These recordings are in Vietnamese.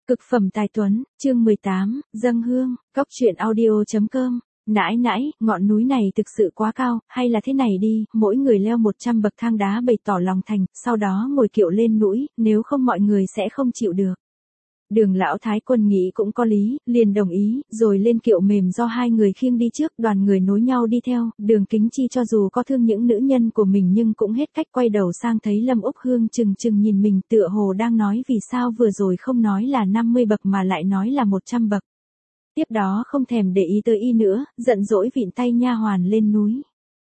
Cực phẩm tài tuấn, chương 18, dâng hương, cóc truyện audio.com. Nãi nãi, ngọn núi này thực sự quá cao, hay là thế này đi, mỗi người leo 100 bậc thang đá bày tỏ lòng thành, sau đó ngồi kiệu lên núi, nếu không mọi người sẽ không chịu được. Đường lão thái quân nghĩ cũng có lý, liền đồng ý, rồi lên kiệu mềm do hai người khiêng đi trước, đoàn người nối nhau đi theo. Đường Kính Chi cho dù có thương những nữ nhân của mình nhưng cũng hết cách, quay đầu sang thấy Lâm Úc Hương chừng chừng nhìn mình, tựa hồ đang nói vì sao vừa rồi không nói là 50 bậc mà lại nói là 100 bậc. Tiếp đó không thèm để ý tới y nữa, giận dỗi vịn tay nha hoàn lên núi.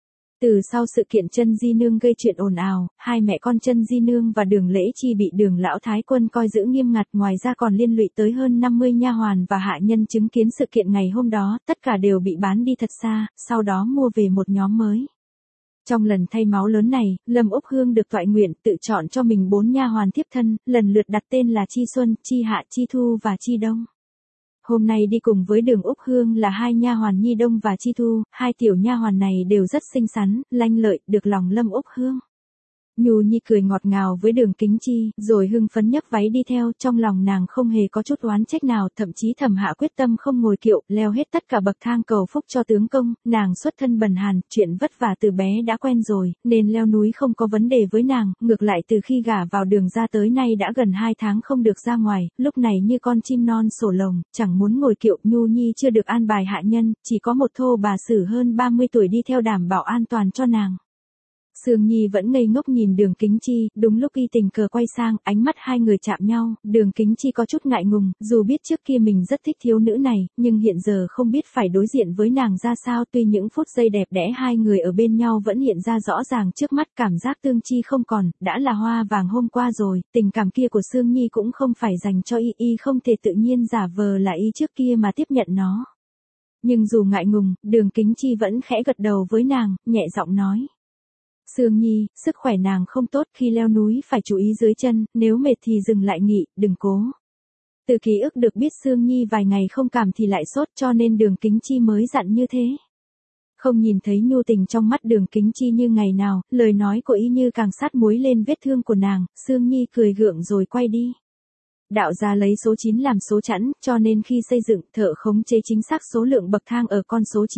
Từ sau sự kiện Chân Di Nương gây chuyện ồn ào, hai mẹ con Chân Di Nương và Đường Lễ Chi bị Đường lão thái quân coi giữ nghiêm ngặt, ngoài ra còn liên lụy tới hơn 50 nha hoàn và hạ nhân chứng kiến sự kiện ngày hôm đó, tất cả đều bị bán đi thật xa, sau đó mua về một nhóm mới. Trong lần thay máu lớn này, Lâm Úc Hương được toại nguyện tự chọn cho mình 4 nha hoàn thiếp thân, lần lượt đặt tên là Chi Xuân, Chi Hạ, Chi Thu và Chi Đông. Hôm nay đi cùng với Đường Úc Hương là hai nha hoàn Nhi Đông và Chi Thu, hai tiểu nha hoàn này đều rất xinh xắn, lanh lợi, được lòng Lâm Úc Hương. Nhu Nhi cười ngọt ngào với Đường Kính Chi, rồi hưng phấn nhấc váy đi theo, trong lòng nàng không hề có chút oán trách nào, thậm chí thầm hạ quyết tâm không ngồi kiệu, leo hết tất cả bậc thang cầu phúc cho tướng công. Nàng xuất thân bần hàn, chuyện vất vả từ bé đã quen rồi, nên leo núi không có vấn đề với nàng, ngược lại từ khi gả vào Đường ra tới nay đã gần 2 tháng không được ra ngoài, lúc này như con chim non sổ lồng, chẳng muốn ngồi kiệu. Nhu Nhi chưa được an bài hạ nhân, chỉ có một thô bà sử hơn 30 tuổi đi theo đảm bảo an toàn cho nàng. Sương Nhi vẫn ngây ngốc nhìn Đường Kính Chi, đúng lúc y tình cờ quay sang, ánh mắt hai người chạm nhau, Đường Kính Chi có chút ngại ngùng, dù biết trước kia mình rất thích thiếu nữ này, nhưng hiện giờ không biết phải đối diện với nàng ra sao. Tuy những phút giây đẹp đẽ hai người ở bên nhau vẫn hiện ra rõ ràng trước mắt, cảm giác tương chi không còn, đã là hoa vàng hôm qua rồi, tình cảm kia của Sương Nhi cũng không phải dành cho y không thể tự nhiên giả vờ là y trước kia mà tiếp nhận nó. Nhưng dù ngại ngùng, Đường Kính Chi vẫn khẽ gật đầu với nàng, nhẹ giọng nói. Sương Nhi, sức khỏe nàng không tốt, khi leo núi phải chú ý dưới chân, nếu mệt thì dừng lại nghỉ, đừng cố. Từ ký ức được biết Sương Nhi vài ngày không cảm thì lại sốt, cho nên Đường Kính Chi mới dặn như thế. Không nhìn thấy nhu tình trong mắt Đường Kính Chi như ngày nào, lời nói của y như càng sát muối lên vết thương của nàng. Sương Nhi cười gượng rồi quay đi. Đạo gia lấy số 9 làm số chẵn, cho nên khi xây dựng, thợ khống chế chính xác số lượng bậc thang ở con số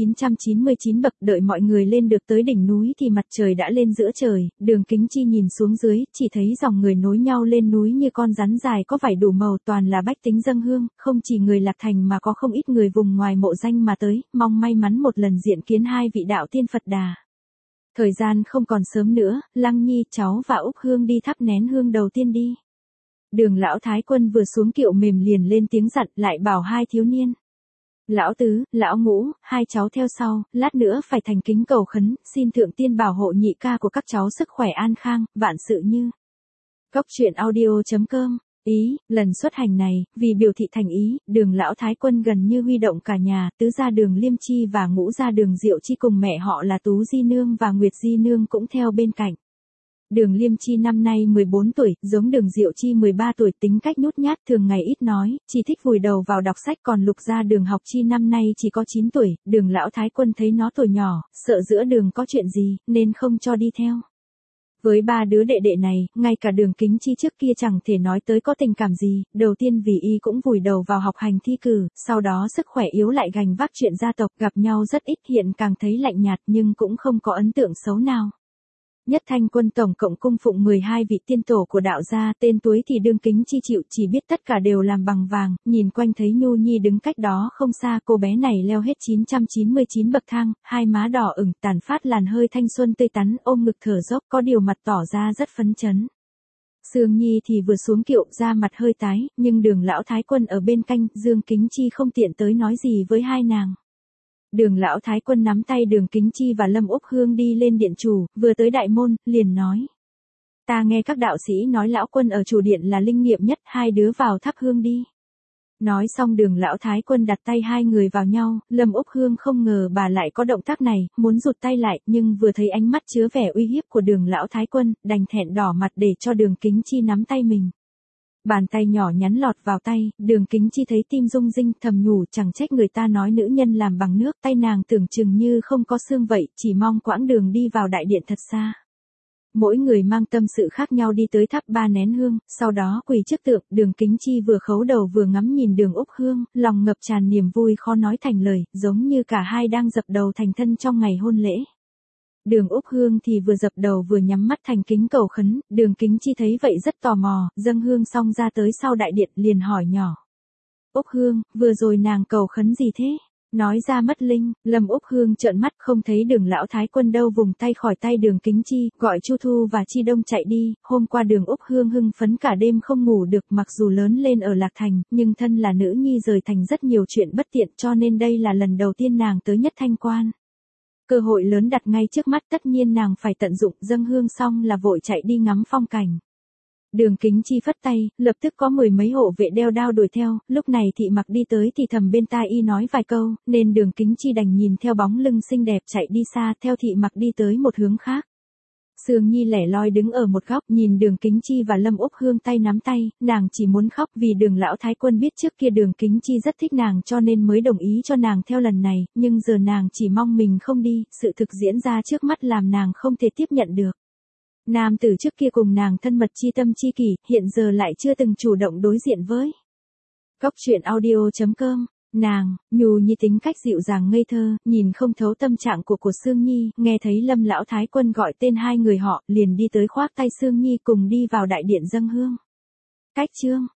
999 bậc. Đợi mọi người lên được tới đỉnh núi thì mặt trời đã lên giữa trời. Đường Kính Chi nhìn xuống dưới, chỉ thấy dòng người nối nhau lên núi như con rắn dài có vảy đủ màu, toàn là bách tính dâng hương, không chỉ người Lạc Thành mà có không ít người vùng ngoài mộ danh mà tới, mong may mắn một lần diện kiến hai vị đạo tiên Phật Đà. Thời gian không còn sớm nữa, Lăng Nhi, cháu và Úc Hương đi thắp nén hương đầu tiên đi. Đường lão thái quân vừa xuống kiệu mềm liền lên tiếng dặn, lại bảo hai thiếu niên. Lão tứ, lão ngũ, hai cháu theo sau, lát nữa phải thành kính cầu khấn, xin thượng tiên bảo hộ nhị ca của các cháu sức khỏe an khang, vạn sự như. Cóc truyện audio.com. Ý, lần xuất hành này, vì biểu thị thành ý, Đường lão thái quân gần như huy động cả nhà, tứ gia Đường Liêm Chi và ngũ gia Đường Diệu Chi cùng mẹ họ là Tú Di Nương và Nguyệt Di Nương cũng theo bên cạnh. Đường Liêm Chi năm nay 14 tuổi, giống Đường Diệu Chi 13 tuổi, tính cách nhút nhát, thường ngày ít nói, chỉ thích vùi đầu vào đọc sách. Còn Lục gia Đường Học Chi năm nay chỉ có 9 tuổi, Đường lão thái quân thấy nó tuổi nhỏ, sợ giữa đường có chuyện gì, nên không cho đi theo. Với ba đứa đệ đệ này, ngay cả Đường Kính Chi trước kia chẳng thể nói tới có tình cảm gì, đầu tiên vì y cũng vùi đầu vào học hành thi cử, sau đó sức khỏe yếu lại gánh vác chuyện gia tộc, gặp nhau rất ít, hiện càng thấy lạnh nhạt nhưng cũng không có ấn tượng xấu nào. Nhất Thanh quân tổng cộng cung phụng 12 vị tiên tổ của đạo gia, tên túi thì Đường Kính Chi chịu, chỉ biết tất cả đều làm bằng vàng. Nhìn quanh thấy Nhu Nhi đứng cách đó không xa, cô bé này leo hết 999 bậc thang, hai má đỏ ửng, tàn phát làn hơi thanh xuân tươi tắn, ôm ngực thở dốc, có điều mặt tỏ ra rất phấn chấn. Sương Nhi thì vừa xuống kiệu, da mặt hơi tái, nhưng Đường lão thái quân ở bên cạnh, Đường Kính Chi không tiện tới nói gì với hai nàng. Đường lão thái quân nắm tay Đường Kính Chi và Lâm Úc Hương đi lên điện chủ, vừa tới đại môn, liền nói. Ta nghe các đạo sĩ nói lão quân ở chủ điện là linh nghiệm nhất, hai đứa vào thắp hương đi. Nói xong Đường lão thái quân đặt tay hai người vào nhau, Lâm Úc Hương không ngờ bà lại có động tác này, muốn rụt tay lại, nhưng vừa thấy ánh mắt chứa vẻ uy hiếp của Đường lão thái quân, đành thẹn đỏ mặt để cho Đường Kính Chi nắm tay mình. Bàn tay nhỏ nhắn lọt vào tay, Đường Kính Chi thấy tim rung rinh, thầm nhủ chẳng trách người ta nói nữ nhân làm bằng nước, tay nàng tưởng chừng như không có xương vậy, chỉ mong quãng đường đi vào đại điện thật xa. Mỗi người mang tâm sự khác nhau đi tới thắp 3 nén hương, sau đó quỳ trước tượng, Đường Kính Chi vừa khấu đầu vừa ngắm nhìn Đường Úc Hương, lòng ngập tràn niềm vui khó nói thành lời, giống như cả hai đang dập đầu thành thân trong ngày hôn lễ. Đường Úc Hương thì vừa dập đầu vừa nhắm mắt thành kính cầu khấn, Đường Kính Chi thấy vậy rất tò mò, dâng hương xong ra tới sau đại điện liền hỏi nhỏ. Úc Hương, vừa rồi nàng cầu khấn gì thế? Nói ra mất linh, Lâm Úc Hương trợn mắt không thấy Đường lão thái quân đâu, vùng tay khỏi tay Đường Kính Chi, gọi Chu Thu và Chi Đông chạy đi. Hôm qua Đường Úc Hương hưng phấn cả đêm không ngủ được, mặc dù lớn lên ở Lạc Thành, nhưng thân là nữ nhi rời thành rất nhiều chuyện bất tiện, cho nên đây là lần đầu tiên nàng tới Nhất Thanh Quan. Cơ hội lớn đặt ngay trước mắt, tất nhiên nàng phải tận dụng, dâng hương xong là vội chạy đi ngắm phong cảnh. Đường Kính Chi phất tay, lập tức có 10 mấy hộ vệ đeo đao đuổi theo, lúc này Thị Mặc đi tới thì thầm bên tai y nói vài câu, nên Đường Kính Chi đành nhìn theo bóng lưng xinh đẹp chạy đi xa, theo Thị Mặc đi tới một hướng khác. Sương Nhi lẻ loi đứng ở một góc, nhìn Đường Kính Chi và Lâm Úc Hương tay nắm tay, nàng chỉ muốn khóc vì Đường lão thái quân biết trước kia Đường Kính Chi rất thích nàng cho nên mới đồng ý cho nàng theo lần này, nhưng giờ nàng chỉ mong mình không đi, sự thực diễn ra trước mắt làm nàng không thể tiếp nhận được. Nam tử trước kia cùng nàng thân mật chi tâm chi kỷ, hiện giờ lại chưa từng chủ động đối diện với. Góc truyện audio.com, nàng, Nhu Nhi tính cách dịu dàng ngây thơ, nhìn không thấu tâm trạng của Sương Nhi, nghe thấy Lâm lão thái quân gọi tên hai người họ, liền đi tới khoác tay Sương Nhi cùng đi vào đại điện dâng hương. Cách chương